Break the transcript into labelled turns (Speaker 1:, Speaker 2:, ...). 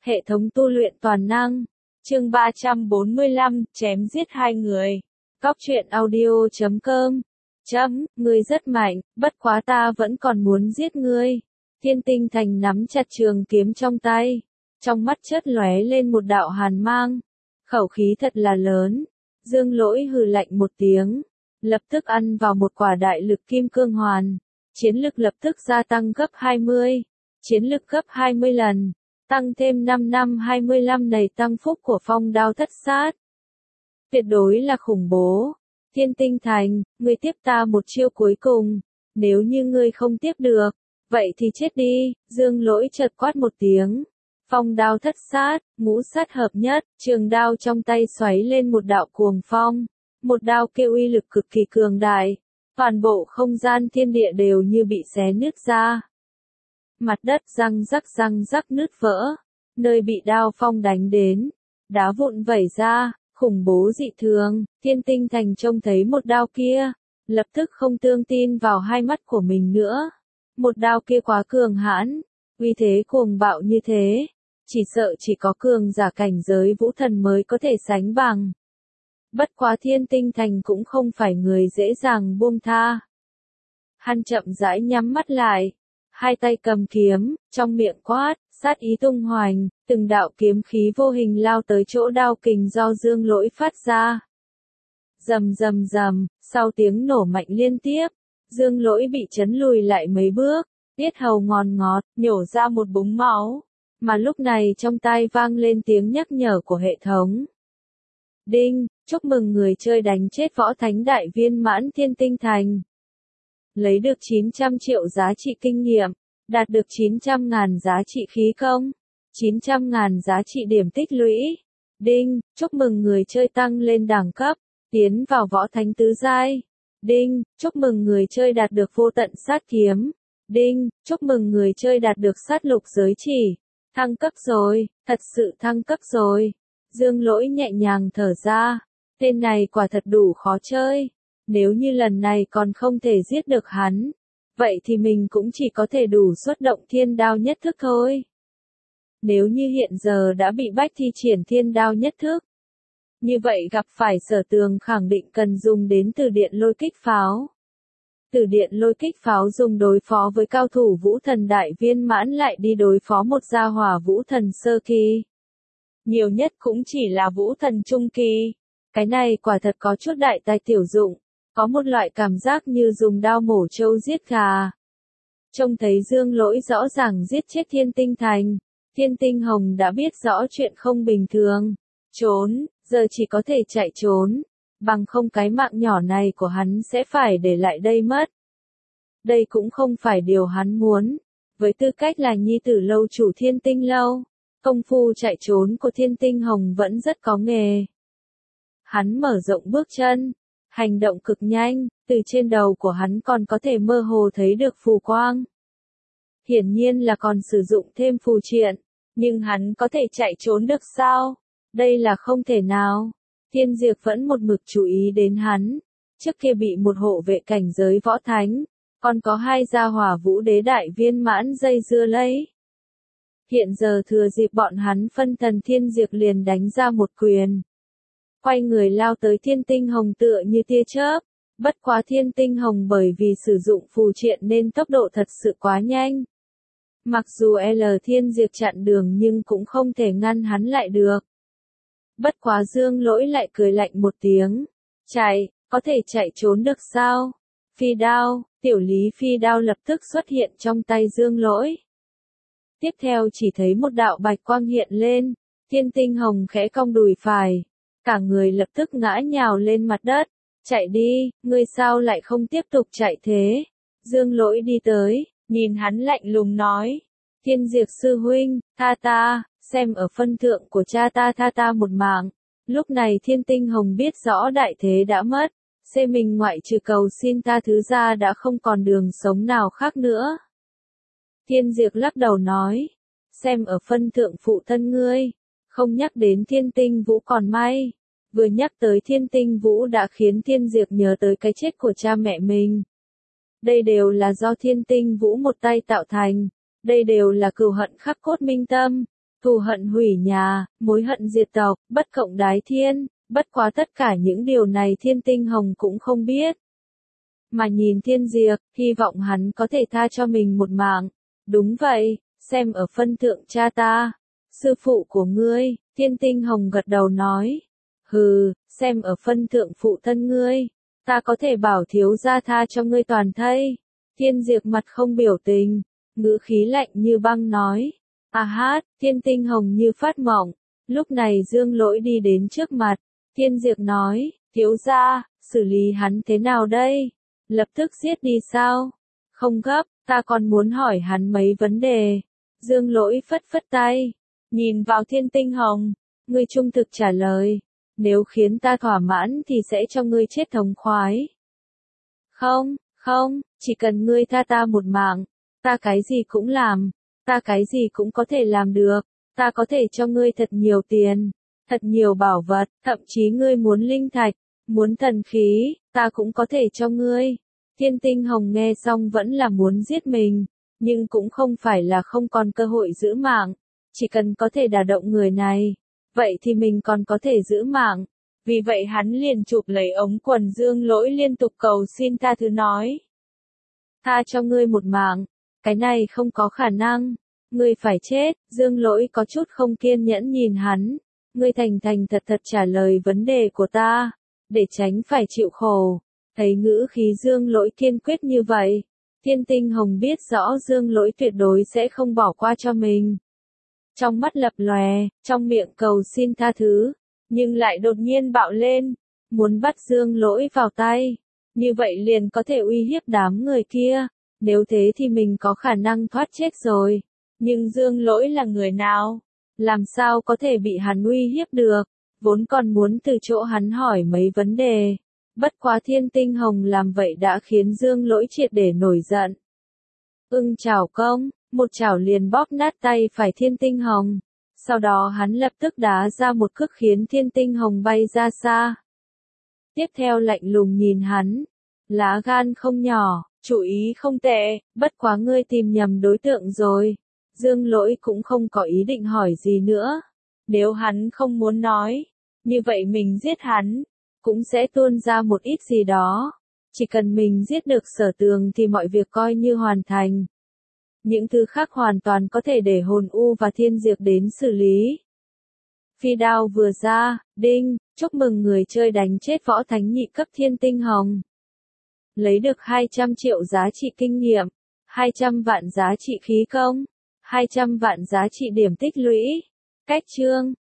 Speaker 1: Hệ thống tu luyện toàn năng. Chương 345, chém giết hai người. Góc truyện audio.com. Ngươi rất mạnh, bất quá ta vẫn còn muốn giết ngươi. Thiên Tinh Thành nắm chặt trường kiếm trong tay. Trong mắt chớp lóe lên một đạo hàn mang. Khẩu khí thật là lớn. Dương Lỗi hừ lạnh một tiếng. Lập tức ăn vào một quả đại lực kim cương hoàn. Chiến lực lập tức gia tăng gấp 20. Chiến lực gấp 20 lần. Tăng thêm 5 năm 25 này tăng phúc của phong đao thất sát. Tuyệt đối là khủng bố. Thiên Tinh Thành, ngươi tiếp ta một chiêu cuối cùng. Nếu như ngươi không tiếp được, vậy thì chết đi. Dương Lỗi chợt quát một tiếng. Phong đao thất sát, ngũ sát hợp nhất, trường đao trong tay xoáy lên một đạo cuồng phong. Một đao kêu uy lực cực kỳ cường đại. Toàn bộ không gian thiên địa đều như bị xé nứt ra. Mặt đất răng rắc nứt vỡ. Nơi bị đao phong đánh đến, đá vụn vẩy ra, khủng bố dị thường. Thiên Tinh Thành trông thấy một đao kia, lập tức không tương tin vào hai mắt của mình nữa. Một đao kia quá cường hãn, uy thế cuồng bạo như thế, chỉ sợ chỉ có cường giả cảnh giới vũ thần mới có thể sánh bằng. Bất quá Thiên Tinh Thành cũng không phải người dễ dàng buông tha. Hắn chậm rãi nhắm mắt lại, hai tay cầm kiếm, trong miệng quát, sát ý tung hoành, từng đạo kiếm khí vô hình lao tới chỗ đao kình do Dương Lỗi phát ra. Rầm rầm rầm, sau tiếng nổ mạnh liên tiếp, Dương Lỗi bị chấn lùi lại mấy bước, tiết hầu ngòn ngọt, nhổ ra một búng máu, mà lúc này trong tai vang lên tiếng nhắc nhở của hệ thống. Đinh, chúc mừng người chơi đánh chết võ thánh đại viên mãn Thiên Tinh Thành. Lấy được 900 triệu giá trị kinh nghiệm, đạt được 900.000 giá trị khí công, 900.000 giá trị điểm tích lũy. Đinh, chúc mừng người chơi tăng lên đẳng cấp, tiến vào võ thánh tứ giai. Đinh, chúc mừng người chơi đạt được vô tận sát kiếm. Đinh, chúc mừng người chơi đạt được sát lục giới chỉ. Thăng cấp rồi, thật sự thăng cấp rồi. Dương Lỗi nhẹ nhàng thở ra, tên này quả thật đủ khó chơi. Nếu như lần này còn không thể giết được hắn, vậy thì mình cũng chỉ có thể đủ xuất động thiên đao nhất thức thôi. Nếu như hiện giờ đã bị bách thi triển thiên đao nhất thức, như vậy gặp phải Sở Tường khẳng định cần dùng đến từ điện lôi kích pháo. Từ điện lôi kích pháo dùng đối phó với cao thủ vũ thần đại viên mãn lại đi đối phó một gia hỏa vũ thần sơ kỳ. Nhiều nhất cũng chỉ là vũ thần trung kỳ. Cái này quả thật có chút đại tài tiểu dụng. Có một loại cảm giác như dùng đao mổ trâu giết gà. Trông thấy Dương Lỗi rõ ràng giết chết Thiên Tinh Thành. Thiên Tinh Hồng đã biết rõ chuyện không bình thường. Trốn, giờ chỉ có thể chạy trốn. Bằng không cái mạng nhỏ này của hắn sẽ phải để lại đây mất. Đây cũng không phải điều hắn muốn. Với tư cách là nhi tử lâu chủ Thiên Tinh Lâu, công phu chạy trốn của Thiên Tinh Hồng vẫn rất có nghề. Hắn mở rộng bước chân. Hành động cực nhanh, từ trên đầu của hắn còn có thể mơ hồ thấy được phù quang. Hiển nhiên là còn sử dụng thêm phù triện, nhưng hắn có thể chạy trốn được sao? Đây là không thể nào. Thiên Diệp vẫn một mực chú ý đến hắn. Trước kia bị một hộ vệ cảnh giới võ thánh, còn có hai gia hỏa vũ đế đại viên mãn dây dưa lấy. Hiện giờ thừa dịp bọn hắn phân thần, Thiên Diệp liền đánh ra một quyền. Quay người lao tới Thiên Tinh Hồng tựa như tia chớp. Bất quá Thiên Tinh Hồng bởi vì sử dụng phù triện nên tốc độ thật sự quá nhanh. Mặc dù L Thiên Diệp chặn đường nhưng cũng không thể ngăn hắn lại được. Bất quá Dương Lỗi lại cười lạnh một tiếng. Chạy, có thể chạy trốn được sao? Phi đao, tiểu lý phi đao lập tức xuất hiện trong tay Dương Lỗi. Tiếp theo chỉ thấy một đạo bạch quang hiện lên. Thiên Tinh Hồng khẽ cong đùi phải. Cả người lập tức ngã nhào lên mặt đất. Chạy đi, ngươi sao lại không tiếp tục chạy thế? Dương Lỗi đi tới, nhìn hắn lạnh lùng nói. Thiên Diệp sư huynh, tha ta, xem ở phân thượng của cha ta tha ta một mạng. Lúc này Thiên Tinh Hồng biết rõ đại thế đã mất. Mình ngoại trừ cầu xin ta thứ ra đã không còn đường sống nào khác nữa. Thiên Diệp lắc đầu nói. Xem ở phân thượng phụ thân ngươi. Không nhắc đến Thiên Tinh Vũ còn may. Vừa nhắc tới Thiên Tinh Vũ đã khiến Thiên Diệp nhớ tới cái chết của cha mẹ mình. Đây đều là do Thiên Tinh Vũ một tay tạo thành. Đây đều là cừu hận khắc cốt minh tâm. thù hận hủy nhà, mối hận diệt tộc, bất cộng đái thiên, bất quá tất cả những điều này Thiên Tinh Hồng cũng không biết. Mà nhìn Thiên Diệp, hy vọng hắn có thể tha cho mình một mạng. Đúng vậy, xem ở phân thượng cha ta, sư phụ của ngươi, Thiên Tinh Hồng gật đầu nói. Hừ, xem ở phân thượng phụ thân ngươi, ta có thể bảo thiếu gia tha cho ngươi toàn thây. Thiên Diệp mặt không biểu tình, ngữ khí lạnh như băng nói. À hát, Thiên Tinh Hồng như phát mộng. Lúc này Dương Lỗi đi đến trước mặt, Thiên Diệp nói, thiếu gia, xử lý hắn thế nào đây? Lập tức giết đi sao? Không gấp, ta còn muốn hỏi hắn mấy vấn đề. Dương Lỗi phất phất tay, nhìn vào Thiên Tinh Hồng, ngươi trung thực trả lời, nếu khiến ta thỏa mãn thì sẽ cho ngươi chết thống khoái. Không, không, chỉ cần ngươi tha ta một mạng, ta cái gì cũng làm, ta cái gì cũng có thể làm được, ta có thể cho ngươi thật nhiều tiền, thật nhiều bảo vật, thậm chí ngươi muốn linh thạch, muốn thần khí, ta cũng có thể cho ngươi. Thiên Tinh Hồng nghe xong vẫn là muốn giết mình, nhưng cũng không phải là không còn cơ hội giữ mạng, chỉ cần có thể đả động người này, vậy thì mình còn có thể giữ mạng. Vì vậy hắn liền chụp lấy ống quần Dương Lỗi liên tục cầu xin tha thứ nói. Tha cho ngươi một mạng, cái này không có khả năng, ngươi phải chết. Dương Lỗi có chút không kiên nhẫn nhìn hắn, ngươi thành thành thật thật trả lời vấn đề của ta, để tránh phải chịu khổ. Thấy ngữ khí Dương Lỗi kiên quyết như vậy, Thiên Tinh Hồng biết rõ Dương Lỗi tuyệt đối sẽ không bỏ qua cho mình. Trong mắt lập lòe, trong miệng cầu xin tha thứ, nhưng lại đột nhiên bạo lên, muốn bắt Dương Lỗi vào tay. Như vậy liền có thể uy hiếp đám người kia, nếu thế thì mình có khả năng thoát chết rồi. Nhưng Dương Lỗi là người nào? Làm sao có thể bị hắn uy hiếp được? Vốn còn muốn từ chỗ hắn hỏi mấy vấn đề. Bất quá Thiên Tinh Hồng làm vậy đã khiến Dương Lỗi triệt để nổi giận. Chảo công, một chảo liền bóp nát tay phải Thiên Tinh Hồng. Sau đó hắn lập tức đá ra một cước khiến Thiên Tinh Hồng bay ra xa. Tiếp theo lạnh lùng nhìn hắn. Lá gan không nhỏ, chủ ý không tệ, bất quá ngươi tìm nhầm đối tượng rồi. Dương Lỗi cũng không có ý định hỏi gì nữa. Nếu hắn không muốn nói, như vậy mình giết hắn, cũng sẽ tuôn ra một ít gì đó. Chỉ cần mình giết được Sở Tường thì mọi việc coi như hoàn thành. Những thứ khác hoàn toàn có thể để Hồn U và Thiên Diệp đến xử lý. Phi đao vừa ra, đinh, chúc mừng người chơi đánh chết võ thánh nhị cấp Thiên Tinh Hồng. Lấy được 200 triệu giá trị kinh nghiệm, 200 vạn giá trị khí công, 200 vạn giá trị điểm tích lũy. Cách chương